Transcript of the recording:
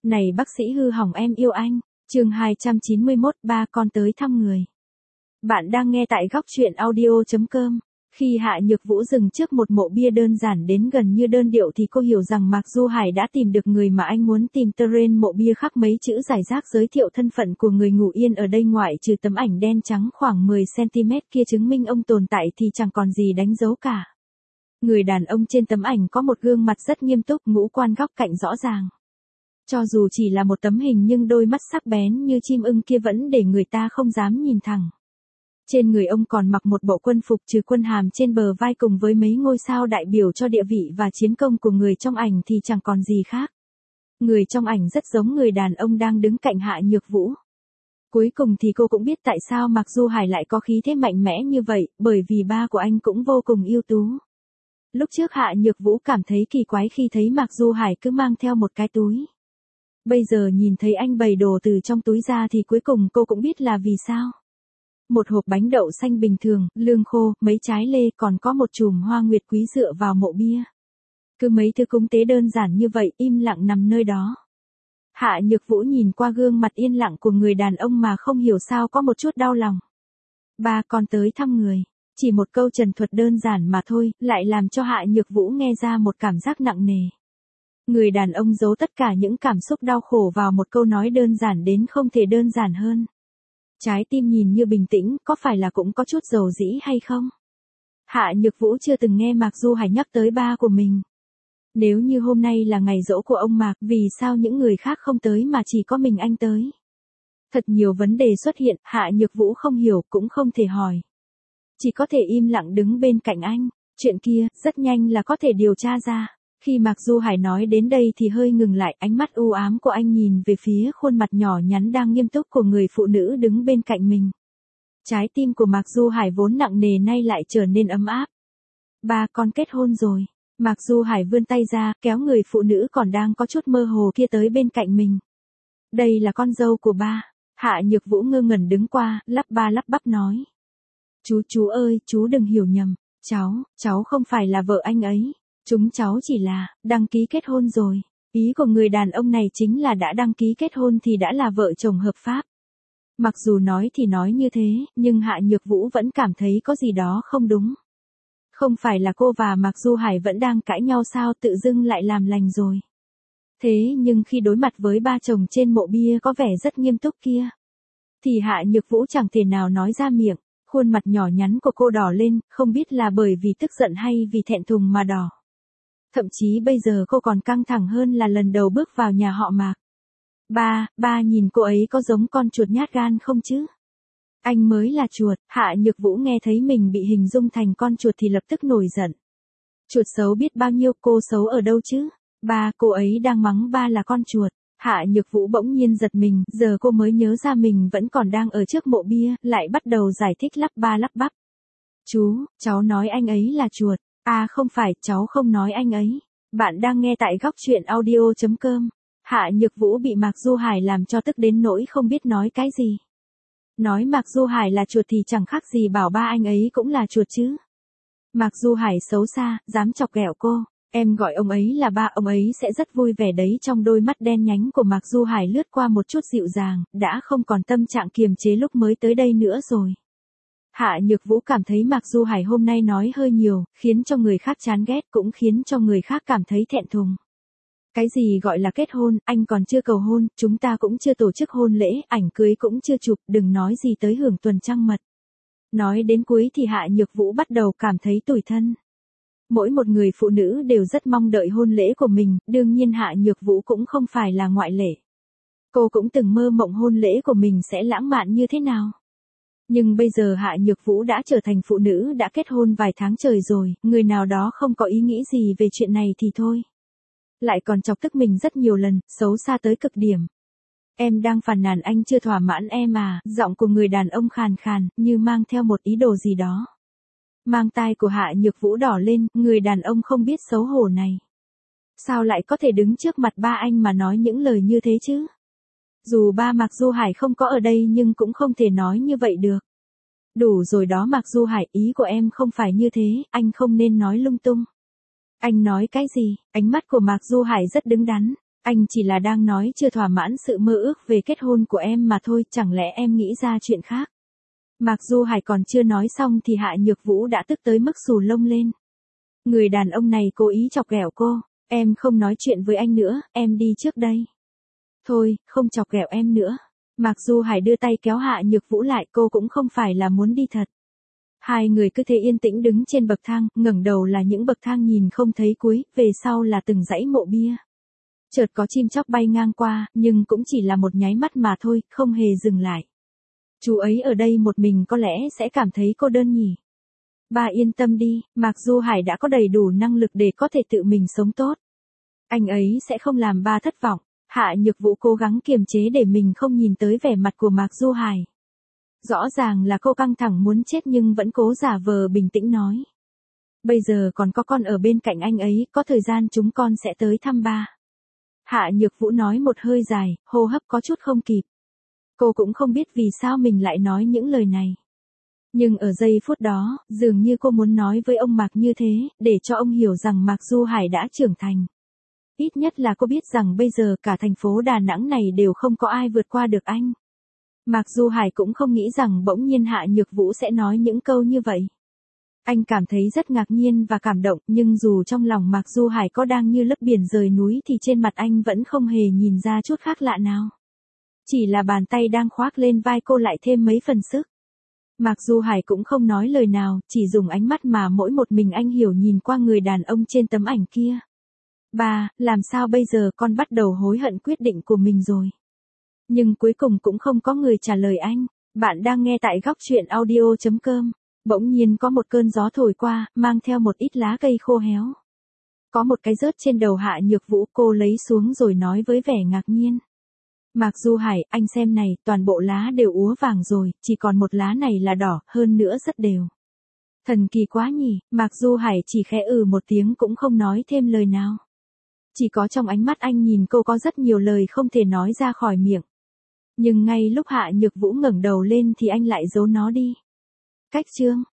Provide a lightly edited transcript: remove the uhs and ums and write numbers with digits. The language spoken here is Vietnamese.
Này bác sĩ hư hỏng em yêu anh, chương 291, ba con tới thăm người. Bạn đang nghe tại góc truyện audio.com. Khi Hạ Nhược Vũ dừng trước một mộ bia đơn giản đến gần như đơn điệu thì cô hiểu rằng Mạc Du Hải đã tìm được người mà anh muốn tìm. Trên mộ bia khắc mấy chữ rải rác giới thiệu thân phận của người ngủ yên ở đây, ngoại trừ tấm ảnh đen trắng khoảng 10cm kia chứng minh ông tồn tại thì chẳng còn gì đánh dấu cả. Người đàn ông trên tấm ảnh có một gương mặt rất nghiêm túc, ngũ quan góc cạnh rõ ràng. Cho dù chỉ là một tấm hình nhưng đôi mắt sắc bén như chim ưng kia vẫn để người ta không dám nhìn thẳng. Trên người ông còn mặc một bộ quân phục trừ quân hàm trên bờ vai cùng với mấy ngôi sao đại biểu cho địa vị và chiến công của người trong ảnh thì chẳng còn gì khác. Người trong ảnh rất giống người đàn ông đang đứng cạnh Hạ Nhược Vũ. Cuối cùng thì cô cũng biết tại sao Mạc Du Hải lại có khí thế mạnh mẽ như vậy, bởi vì ba của anh cũng vô cùng ưu tú. Lúc trước Hạ Nhược Vũ cảm thấy kỳ quái khi thấy Mạc Du Hải cứ mang theo một cái túi. Bây giờ nhìn thấy anh bày đồ từ trong túi ra thì cuối cùng cô cũng biết là vì sao. Một hộp bánh đậu xanh bình thường, lương khô, mấy trái lê, còn có một chùm hoa nguyệt quý dựa vào mộ bia. Cứ mấy thứ cúng tế đơn giản như vậy im lặng nằm nơi đó. Hạ Nhược Vũ nhìn qua gương mặt yên lặng của người đàn ông mà không hiểu sao có một chút đau lòng. Ba con tới thăm người. Chỉ một câu trần thuật đơn giản mà thôi, lại làm cho Hạ Nhược Vũ nghe ra một cảm giác nặng nề. Người đàn ông giấu tất cả những cảm xúc đau khổ vào một câu nói đơn giản đến không thể đơn giản hơn. Trái tim nhìn như bình tĩnh, có phải là cũng có chút dầu dĩ hay không? Hạ Nhược Vũ chưa từng nghe Mạc Du Hải nhắc tới ba của mình. Nếu như hôm nay là ngày giỗ của ông Mạc, vì sao những người khác không tới mà chỉ có mình anh tới? Thật nhiều vấn đề xuất hiện, Hạ Nhược Vũ không hiểu, cũng không thể hỏi. Chỉ có thể im lặng đứng bên cạnh anh. Chuyện kia, rất nhanh là có thể điều tra ra. Khi Mạc Du Hải nói đến đây thì hơi ngừng lại, ánh mắt u ám của anh nhìn về phía khuôn mặt nhỏ nhắn đang nghiêm túc của người phụ nữ đứng bên cạnh mình. Trái tim của Mạc Du Hải vốn nặng nề nay lại trở nên ấm áp. Ba con kết hôn rồi. Mạc Du Hải vươn tay ra, kéo người phụ nữ còn đang có chút mơ hồ kia tới bên cạnh mình. Đây là con dâu của ba. Hạ Nhược Vũ ngơ ngẩn đứng qua, lắp ba lắp bắp nói. Chú ơi, chú đừng hiểu nhầm. Cháu không phải là vợ anh ấy. Chúng cháu chỉ là, đăng ký kết hôn rồi. Ý của người đàn ông này chính là đã đăng ký kết hôn thì đã là vợ chồng hợp pháp. Mặc dù nói thì nói như thế, nhưng Hạ Nhược Vũ vẫn cảm thấy có gì đó không đúng. Không phải là cô và Mạc Du Hải vẫn đang cãi nhau sao, tự dưng lại làm lành rồi. Thế nhưng khi đối mặt với ba chồng trên mộ bia có vẻ rất nghiêm túc kia, thì Hạ Nhược Vũ chẳng thể nào nói ra miệng. Khuôn mặt nhỏ nhắn của cô đỏ lên, không biết là bởi vì tức giận hay vì thẹn thùng mà đỏ. Thậm chí bây giờ cô còn căng thẳng hơn là lần đầu bước vào nhà họ Mạc. Ba nhìn cô ấy có giống con chuột nhát gan không chứ? Anh mới là chuột. Hạ Nhược Vũ nghe thấy mình bị hình dung thành con chuột thì lập tức nổi giận. Chuột xấu biết bao nhiêu, cô xấu ở đâu chứ? Ba, cô ấy đang mắng ba là con chuột. Hạ Nhược Vũ bỗng nhiên giật mình, giờ cô mới nhớ ra mình vẫn còn đang ở trước mộ bia, lại bắt đầu giải thích lắp ba lắp bắp. Cháu nói anh ấy là chuột. À không phải, cháu không nói anh ấy. Bạn đang nghe tại góc truyện audio.com. Hạ Nhược Vũ bị Mạc Du Hải làm cho tức đến nỗi không biết nói cái gì. Nói Mạc Du Hải là chuột thì chẳng khác gì bảo ba anh ấy cũng là chuột chứ. Mạc Du Hải xấu xa, dám chọc ghẹo cô. Em gọi ông ấy là ba, ông ấy sẽ rất vui vẻ đấy. Trong đôi mắt đen nhánh của Mạc Du Hải lướt qua một chút dịu dàng, đã không còn tâm trạng kiềm chế lúc mới tới đây nữa rồi. Hạ Nhược Vũ cảm thấy Mạc Du Hải hôm nay nói hơi nhiều, khiến cho người khác chán ghét, cũng khiến cho người khác cảm thấy thẹn thùng. Cái gì gọi là kết hôn, anh còn chưa cầu hôn, chúng ta cũng chưa tổ chức hôn lễ, ảnh cưới cũng chưa chụp, đừng nói gì tới hưởng tuần trăng mật. Nói đến cuối thì Hạ Nhược Vũ bắt đầu cảm thấy tủi thân. Mỗi một người phụ nữ đều rất mong đợi hôn lễ của mình, đương nhiên Hạ Nhược Vũ cũng không phải là ngoại lệ. Cô cũng từng mơ mộng hôn lễ của mình sẽ lãng mạn như thế nào. Nhưng bây giờ Hạ Nhược Vũ đã trở thành phụ nữ đã kết hôn vài tháng trời rồi, người nào đó không có ý nghĩ gì về chuyện này thì thôi. Lại còn chọc tức mình rất nhiều lần, xấu xa tới cực điểm. Em đang phàn nàn anh chưa thỏa mãn em à, giọng của người đàn ông khàn khàn, như mang theo một ý đồ gì đó. Mang tai của Hạ Nhược Vũ đỏ lên, người đàn ông không biết xấu hổ này. Sao lại có thể đứng trước mặt ba anh mà nói những lời như thế chứ? Dù ba Mạc Du Hải không có ở đây nhưng cũng không thể nói như vậy được. Đủ rồi đó Mạc Du Hải, ý của em không phải như thế, anh không nên nói lung tung. Anh nói cái gì? Ánh mắt của Mạc Du Hải rất đứng đắn. Anh chỉ là đang nói chưa thỏa mãn sự mơ ước về kết hôn của em mà thôi, chẳng lẽ em nghĩ ra chuyện khác. Mạc Du Hải còn chưa nói xong thì Hạ Nhược Vũ đã tức tới mức xù lông lên. Người đàn ông này cố ý chọc ghẹo cô, em không nói chuyện với anh nữa, em đi trước đây. Thôi, không chọc ghẹo em nữa. Mạc Du Hải đưa tay kéo Hạ Nhược Vũ lại, cô cũng không phải là muốn đi thật. Hai người cứ thế yên tĩnh đứng trên bậc thang, ngẩng đầu là những bậc thang nhìn không thấy cuối, về sau là từng dãy mộ bia. Chợt có chim chóc bay ngang qua, nhưng cũng chỉ là một nháy mắt mà thôi, không hề dừng lại. Chú ấy ở đây một mình có lẽ sẽ cảm thấy cô đơn nhỉ. Ba yên tâm đi, Mạc Du Hải đã có đầy đủ năng lực để có thể tự mình sống tốt. Anh ấy sẽ không làm ba thất vọng. Hạ Nhược Vũ cố gắng kiềm chế để mình không nhìn tới vẻ mặt của Mạc Du Hải. Rõ ràng là cô căng thẳng muốn chết nhưng vẫn cố giả vờ bình tĩnh nói. Bây giờ còn có con ở bên cạnh anh ấy, có thời gian chúng con sẽ tới thăm ba. Hạ Nhược Vũ nói một hơi dài, hô hấp có chút không kịp. Cô cũng không biết vì sao mình lại nói những lời này. Nhưng ở giây phút đó, dường như cô muốn nói với ông Mạc như thế, để cho ông hiểu rằng Mạc Du Hải đã trưởng thành. Ít nhất là cô biết rằng bây giờ cả thành phố Đà Nẵng này đều không có ai vượt qua được anh. Mạc Du Hải cũng không nghĩ rằng bỗng nhiên Hạ Nhược Vũ sẽ nói những câu như vậy. Anh cảm thấy rất ngạc nhiên và cảm động, nhưng dù trong lòng Mạc Du Hải có đang như lấp biển rời núi thì trên mặt anh vẫn không hề nhìn ra chút khác lạ nào. Chỉ là bàn tay đang khoác lên vai cô lại thêm mấy phần sức. Mạc Du Hải cũng không nói lời nào, chỉ dùng ánh mắt mà mỗi một mình anh hiểu nhìn qua người đàn ông trên tấm ảnh kia. Ba, làm sao bây giờ, con bắt đầu hối hận quyết định của mình rồi. Nhưng cuối cùng cũng không có người trả lời anh. Bạn đang nghe tại góc chuyện audio.com. Bỗng nhiên có một cơn gió thổi qua, mang theo một ít lá cây khô héo. Có một cái rớt trên đầu Hạ Nhược Vũ, cô lấy xuống rồi nói với vẻ ngạc nhiên. Mạc Du Hải, anh xem này, toàn bộ lá đều úa vàng rồi, chỉ còn một lá này là đỏ, hơn nữa rất đều. Thần kỳ quá nhỉ, Mạc Du Hải chỉ khẽ một tiếng cũng không nói thêm lời nào. Chỉ có trong ánh mắt anh nhìn cô có rất nhiều lời không thể nói ra khỏi miệng. Nhưng ngay lúc Hạ Nhược Vũ ngẩng đầu lên thì anh lại giấu nó đi. Cách chương